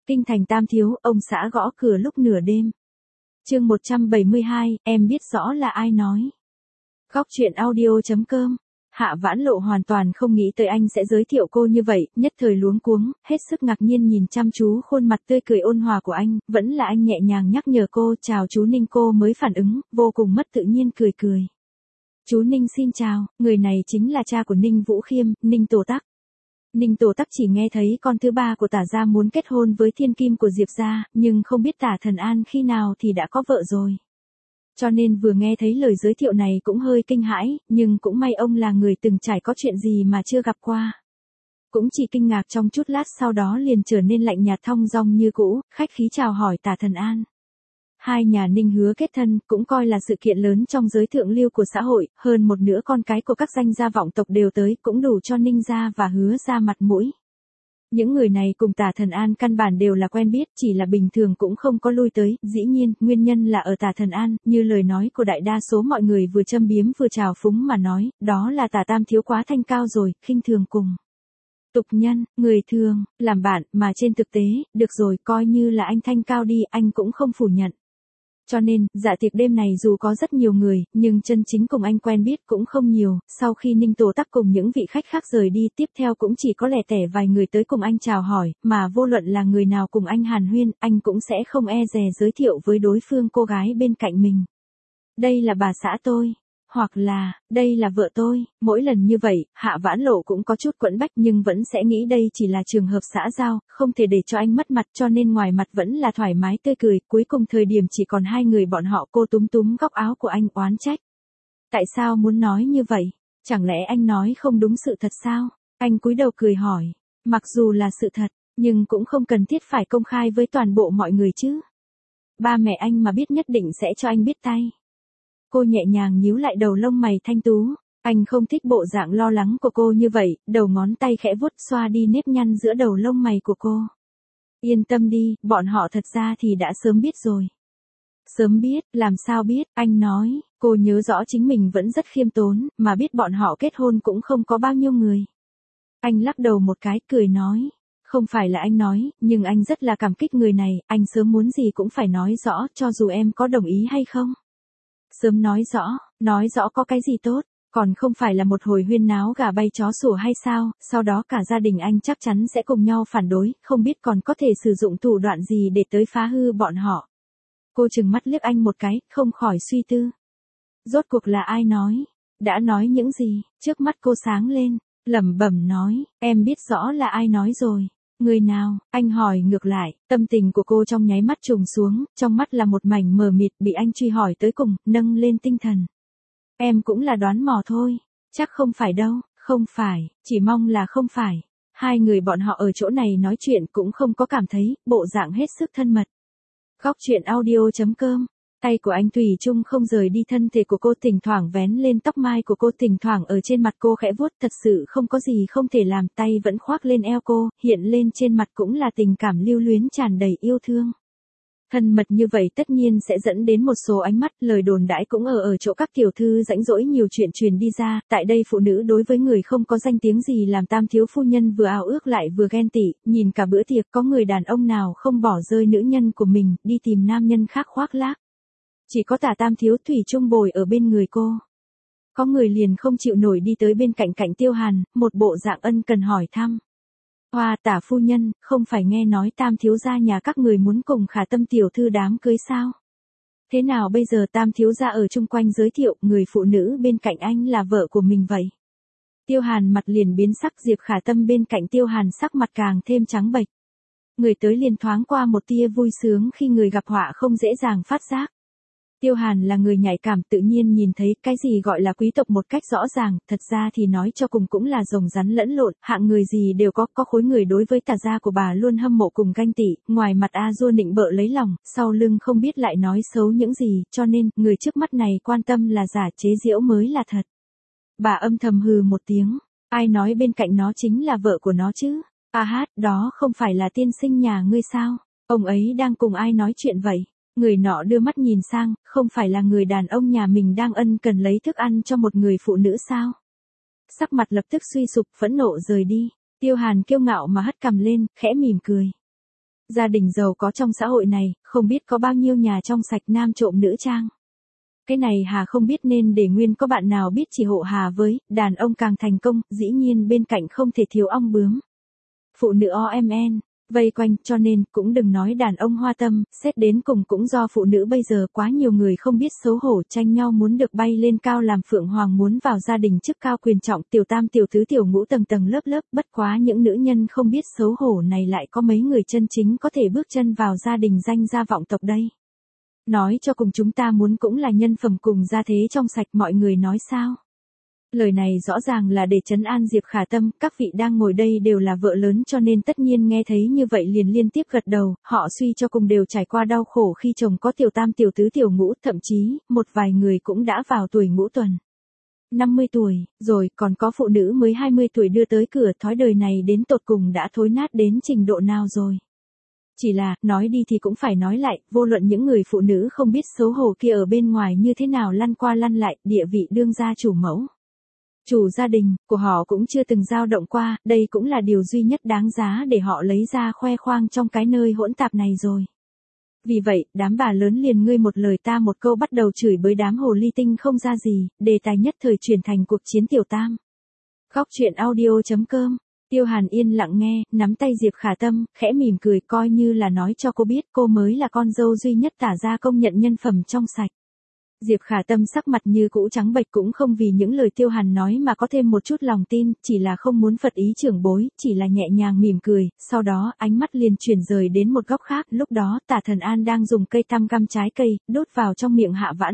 Kinh thành Tam Thiếu, ông xã gõ cửa lúc nửa đêm. Chương 172, em biết rõ là ai nói. Góc truyện audio.com. Hạ Vãn Lộ hoàn toàn không nghĩ tới anh sẽ giới thiệu cô như vậy, nhất thời luống cuống, hết sức ngạc nhiên nhìn chăm chú khuôn mặt tươi cười ôn hòa của anh, vẫn là anh nhẹ nhàng nhắc nhở cô, chào chú Ninh, cô mới phản ứng, vô cùng mất tự nhiên cười cười. Chú Ninh xin chào, người này chính là cha của Ninh Vũ Khiêm, Ninh Tổ Tắc. Ninh Tổ Tắc chỉ nghe thấy con thứ ba của Tả gia muốn kết hôn với thiên kim của Diệp gia, nhưng không biết Tả Thần An khi nào thì đã có vợ rồi. Cho nên vừa nghe thấy lời giới thiệu này cũng hơi kinh hãi, nhưng cũng may ông là người từng trải có chuyện gì mà chưa gặp qua. Cũng chỉ kinh ngạc trong chút lát, sau đó liền trở nên lạnh nhạt thong dong như cũ, khách khí chào hỏi Tả Thần An. Hai nhà Ninh hứa kết thân, cũng coi là sự kiện lớn trong giới thượng lưu của xã hội, hơn một nửa con cái của các danh gia vọng tộc đều tới, cũng đủ cho Ninh gia và Hứa gia mặt mũi. Những người này cùng Tả Thần An căn bản đều là quen biết, chỉ là bình thường cũng không có lui tới, dĩ nhiên, nguyên nhân là ở Tả Thần An, như lời nói của đại đa số mọi người vừa châm biếm vừa trào phúng mà nói, đó là Tả Tam Thiếu quá thanh cao rồi, khinh thường cùng tục nhân, người thường, làm bạn, mà trên thực tế, được rồi, coi như là anh thanh cao đi, anh cũng không phủ nhận. Cho nên, dạ tiệc đêm này dù có rất nhiều người, nhưng chân chính cùng anh quen biết cũng không nhiều, sau khi Ninh Tổ Tắc cùng những vị khách khác rời đi, tiếp theo cũng chỉ có lẻ tẻ vài người tới cùng anh chào hỏi, mà vô luận là người nào cùng anh hàn huyên, anh cũng sẽ không e dè giới thiệu với đối phương cô gái bên cạnh mình. Đây là bà xã tôi. Hoặc là, đây là vợ tôi, mỗi lần như vậy, Hạ Vãn Lộ cũng có chút quẫn bách nhưng vẫn sẽ nghĩ đây chỉ là trường hợp xã giao, không thể để cho anh mất mặt, cho nên ngoài mặt vẫn là thoải mái tươi cười, cuối cùng thời điểm chỉ còn hai người bọn họ, cô túm túm góc áo của anh oán trách. Tại sao muốn nói như vậy? Chẳng lẽ anh nói không đúng sự thật sao? Anh cúi đầu cười hỏi, mặc dù là sự thật, nhưng cũng không cần thiết phải công khai với toàn bộ mọi người chứ. Ba mẹ anh mà biết nhất định sẽ cho anh biết tay. Cô nhẹ nhàng nhíu lại đầu lông mày thanh tú, anh không thích bộ dạng lo lắng của cô như vậy, đầu ngón tay khẽ vuốt xoa đi nếp nhăn giữa đầu lông mày của cô. Yên tâm đi, bọn họ thật ra thì đã sớm biết rồi. Sớm biết, làm sao biết, anh nói, cô nhớ rõ chính mình vẫn rất khiêm tốn, mà biết bọn họ kết hôn cũng không có bao nhiêu người. Anh lắc đầu một cái, cười nói, không phải là anh nói, nhưng anh rất là cảm kích người này, anh sớm muốn gì cũng phải nói rõ, cho dù em có đồng ý hay không. Sớm nói rõ có cái gì tốt, còn không phải là một hồi huyên náo gà bay chó sủa hay sao, sau đó cả gia đình anh chắc chắn sẽ cùng nhau phản đối, không biết còn có thể sử dụng thủ đoạn gì để tới phá hư bọn họ. Cô trừng mắt liếc anh một cái, không khỏi suy tư. Rốt cuộc là ai nói? Đã nói những gì? Trước mắt cô sáng lên, lẩm bẩm nói, em biết rõ là ai nói rồi. Người nào? Anh hỏi ngược lại, tâm tình của cô trong nháy mắt trùng xuống, trong mắt là một mảnh mờ mịt, bị anh truy hỏi tới cùng, nâng lên tinh thần. Em cũng là đoán mò thôi, chắc không phải đâu, không phải, chỉ mong là không phải. Hai người bọn họ ở chỗ này nói chuyện cũng không có cảm thấy, bộ dạng hết sức thân mật. Góc truyện audio.com. Tay của anh Thủy chung không rời đi thân thể của cô, thỉnh thoảng vén lên tóc mai của cô, thỉnh thoảng ở trên mặt cô khẽ vuốt, thật sự không có gì không thể làm, tay vẫn khoác lên eo cô, hiện lên trên mặt cũng là tình cảm lưu luyến tràn đầy yêu thương. Thân mật như vậy tất nhiên sẽ dẫn đến một số ánh mắt, lời đồn đãi cũng ở chỗ các tiểu thư rãnh rỗi nhiều chuyện truyền đi ra, tại đây phụ nữ đối với người không có danh tiếng gì làm Tam Thiếu phu nhân vừa ao ước lại vừa ghen tị, nhìn cả bữa tiệc có người đàn ông nào không bỏ rơi nữ nhân của mình, đi tìm nam nhân khác khoác lác. Chỉ có Tả Tam Thiếu thủy chung bồi ở bên người cô. Có người liền không chịu nổi đi tới bên cạnh cạnh Tiêu Hàn, một bộ dạng ân cần hỏi thăm. Hoa Tả phu nhân, không phải nghe nói Tam Thiếu gia nhà các người muốn cùng Khả Tâm tiểu thư đám cưới sao? Thế nào bây giờ Tam Thiếu gia ở chung quanh giới thiệu người phụ nữ bên cạnh anh là vợ của mình vậy? Tiêu Hàn mặt liền biến sắc, Diệp Khả Tâm bên cạnh Tiêu Hàn sắc mặt càng thêm trắng bệch. Người tới liền thoáng qua một tia vui sướng khi người gặp họa không dễ dàng phát giác. Tiêu Hàn là người nhạy cảm, tự nhiên nhìn thấy cái gì gọi là quý tộc một cách rõ ràng, thật ra thì nói cho cùng cũng là rồng rắn lẫn lộn, hạng người gì đều có khối người đối với Tả gia của bà luôn hâm mộ cùng ganh tị, ngoài mặt a dua nịnh bợ lấy lòng, sau lưng không biết lại nói xấu những gì, cho nên, người trước mắt này quan tâm là giả, chế giễu mới là thật. Bà âm thầm hừ một tiếng, ai nói bên cạnh nó chính là vợ của nó chứ? A hát, đó không phải là tiên sinh nhà ngươi sao? Ông ấy đang cùng ai nói chuyện vậy? Người nọ đưa mắt nhìn sang, không phải là người đàn ông nhà mình đang ân cần lấy thức ăn cho một người phụ nữ sao? Sắc mặt lập tức suy sụp, phẫn nộ rời đi. Tiêu Hàn kiêu ngạo mà hất cằm lên, khẽ mỉm cười. Gia đình giàu có trong xã hội này, không biết có bao nhiêu nhà trong sạch nam trộm nữ trang. Cái này Hà không biết nên để nguyên có bạn nào biết chỉ hộ Hà với, đàn ông càng thành công, dĩ nhiên bên cạnh không thể thiếu ong bướm. Phụ nữ OMN, vây quanh, cho nên, cũng đừng nói đàn ông hoa tâm, xét đến cùng cũng do phụ nữ bây giờ quá nhiều người không biết xấu hổ tranh nhau muốn được bay lên cao làm phượng hoàng muốn vào gia đình chức cao quyền trọng tiểu tam tiểu tứ tiểu ngũ tầng tầng lớp lớp bất quá những nữ nhân không biết xấu hổ này lại có mấy người chân chính có thể bước chân vào gia đình danh gia vọng tộc đây. Nói cho cùng chúng ta muốn cũng là nhân phẩm cùng gia thế trong sạch mọi người nói sao. Lời này rõ ràng là để trấn an Diệp Khả Tâm, các vị đang ngồi đây đều là vợ lớn cho nên tất nhiên nghe thấy như vậy liền liên tiếp gật đầu, họ suy cho cùng đều trải qua đau khổ khi chồng có tiểu tam tiểu tứ tiểu ngũ, thậm chí, một vài người cũng đã vào tuổi ngũ tuần. 50 tuổi, rồi còn có phụ nữ mới 20 tuổi đưa tới cửa, thói đời này đến tột cùng đã thối nát đến trình độ nào rồi. Chỉ là, nói đi thì cũng phải nói lại, vô luận những người phụ nữ không biết xấu hổ kia ở bên ngoài như thế nào lăn qua lăn lại, địa vị đương gia chủ mẫu. Chủ gia đình, của họ cũng chưa từng dao động qua, đây cũng là điều duy nhất đáng giá để họ lấy ra khoe khoang trong cái nơi hỗn tạp này rồi. Vì vậy, đám bà lớn liền ngươi một lời ta một câu bắt đầu chửi bới đám hồ ly tinh không ra gì, đề tài nhất thời chuyển thành cuộc chiến tiểu tam. Góc truyện audio.com. Tiêu Hàn yên lặng nghe, nắm tay Diệp Khả Tâm, khẽ mỉm cười coi như là nói cho cô biết cô mới là con dâu duy nhất tả ra công nhận nhân phẩm trong sạch. Diệp Khả Tâm sắc mặt như cũ trắng bệch cũng không vì những lời Tiêu Hàn nói mà có thêm một chút lòng tin, chỉ là không muốn phật ý trưởng bối, chỉ là nhẹ nhàng mỉm cười, sau đó ánh mắt liền chuyển rời đến một góc khác, lúc đó Tả Thần An đang dùng cây tăm găm trái cây, đốt vào trong miệng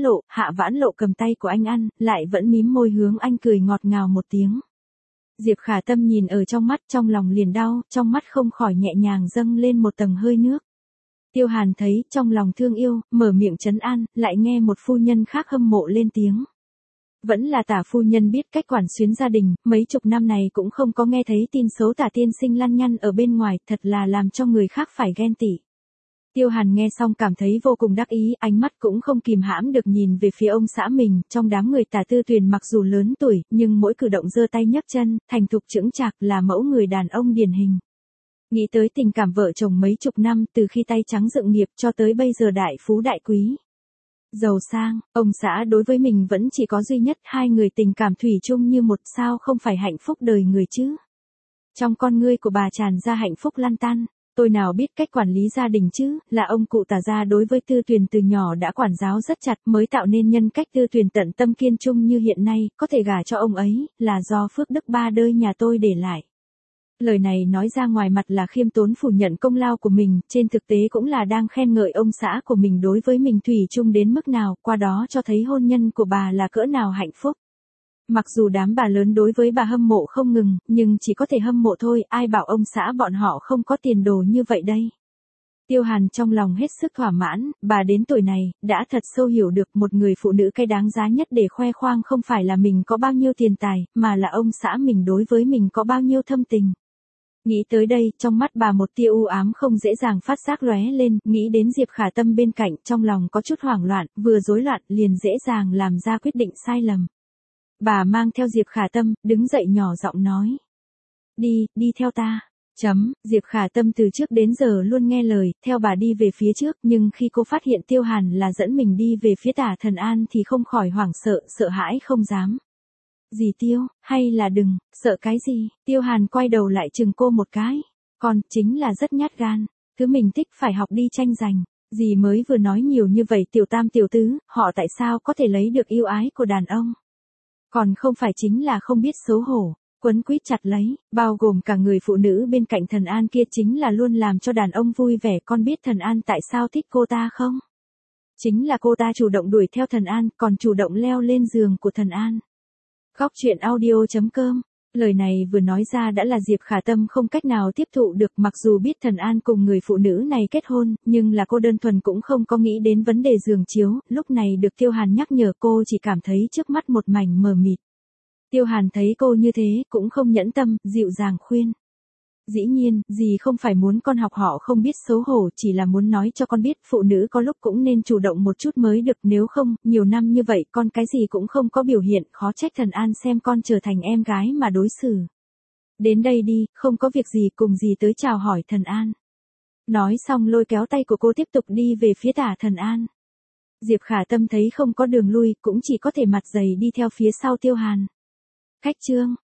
Hạ Vãn Lộ cầm tay của anh ăn, lại vẫn mím môi hướng anh cười ngọt ngào một tiếng. Diệp Khả Tâm nhìn ở trong mắt trong lòng liền đau, trong mắt không khỏi nhẹ nhàng dâng lên một tầng hơi nước. Tiêu Hàn thấy, trong lòng thương yêu, mở miệng trấn an, lại nghe một phu nhân khác hâm mộ lên tiếng. Vẫn là Tả phu nhân biết cách quản xuyến gia đình, mấy chục năm này cũng không có nghe thấy tin xấu Tả tiên sinh lăn nhăn ở bên ngoài, thật là làm cho người khác phải ghen tị. Tiêu Hàn nghe xong cảm thấy vô cùng đắc ý, ánh mắt cũng không kìm hãm được nhìn về phía ông xã mình, trong đám người Tả Tư Tuyền mặc dù lớn tuổi, nhưng mỗi cử động giơ tay nhấc chân, thành thục chững chạc là mẫu người đàn ông điển hình. Nghĩ tới tình cảm vợ chồng mấy chục năm từ khi tay trắng dựng nghiệp cho tới bây giờ đại phú đại quý. Giàu sang, ông xã đối với mình vẫn chỉ có duy nhất hai người tình cảm thủy chung như một sao không phải hạnh phúc đời người chứ. Trong con ngươi của bà tràn ra hạnh phúc lăn tăn. Tôi nào biết cách quản lý gia đình chứ, là ông cụ Tả gia đối với Tư Tuyền từ nhỏ đã quản giáo rất chặt mới tạo nên nhân cách Tư Tuyền tận tâm kiên trung như hiện nay, có thể gả cho ông ấy, là do phước đức ba đời nhà tôi để lại. Lời này nói ra ngoài mặt là khiêm tốn phủ nhận công lao của mình, trên thực tế cũng là đang khen ngợi ông xã của mình đối với mình thủy chung đến mức nào, qua đó cho thấy hôn nhân của bà là cỡ nào hạnh phúc. Mặc dù đám bà lớn đối với bà hâm mộ không ngừng, nhưng chỉ có thể hâm mộ thôi, ai bảo ông xã bọn họ không có tiền đồ như vậy đây. Tiêu Hàn trong lòng hết sức thỏa mãn, bà đến tuổi này, đã thật sâu hiểu được một người phụ nữ cái đáng giá nhất để khoe khoang không phải là mình có bao nhiêu tiền tài, mà là ông xã mình đối với mình có bao nhiêu thâm tình. Nghĩ tới đây, trong mắt bà một tia u ám không dễ dàng phát giác lóe lên, nghĩ đến Diệp Khả Tâm bên cạnh, trong lòng có chút hoảng loạn, vừa rối loạn, liền dễ dàng làm ra quyết định sai lầm. Bà mang theo Diệp Khả Tâm, đứng dậy nhỏ giọng nói. Đi theo ta. Diệp Khả Tâm từ trước đến giờ luôn nghe lời, theo bà đi về phía trước, nhưng khi cô phát hiện Tiêu Hàn là dẫn mình đi về phía Tả Thần An thì không khỏi hoảng sợ hãi không dám. Dì Tiêu, hay là đừng, sợ cái gì, Tiêu Hàn quay đầu lại chừng cô một cái. Con, chính là rất nhát gan, thứ mình thích phải học đi tranh giành. Dì mới vừa nói nhiều như vậy tiểu tam tiểu tứ, họ tại sao có thể lấy được yêu ái của đàn ông? Còn không phải chính là không biết xấu hổ, quấn quýt chặt lấy, bao gồm cả người phụ nữ bên cạnh Thần An kia chính là luôn làm cho đàn ông vui vẻ. Con biết Thần An tại sao thích cô ta không? Chính là cô ta chủ động đuổi theo Thần An, còn chủ động leo lên giường của Thần An. Góc truyện audio.com. Lời này vừa nói ra đã là Diệp Khả Tâm không cách nào tiếp thụ được, mặc dù biết Thần An cùng người phụ nữ này kết hôn, nhưng là cô đơn thuần cũng không có nghĩ đến vấn đề giường chiếu, lúc này được Tiêu Hàn nhắc nhở cô chỉ cảm thấy trước mắt một mảnh mờ mịt. Tiêu Hàn thấy cô như thế, cũng không nhẫn tâm, dịu dàng khuyên. Dĩ nhiên, dì không phải muốn con học họ không biết xấu hổ, chỉ là muốn nói cho con biết phụ nữ có lúc cũng nên chủ động một chút mới được, nếu không, nhiều năm như vậy con cái gì cũng không có biểu hiện, khó trách Thần An xem con trở thành em gái mà đối xử. Đến đây đi, không có việc gì cùng dì tới chào hỏi Thần An. Nói xong lôi kéo tay của cô tiếp tục đi về phía Tả Thần An. Diệp Khả Tâm thấy không có đường lui, cũng chỉ có thể mặt dày đi theo phía sau Tiêu Hàn. Khách Trương,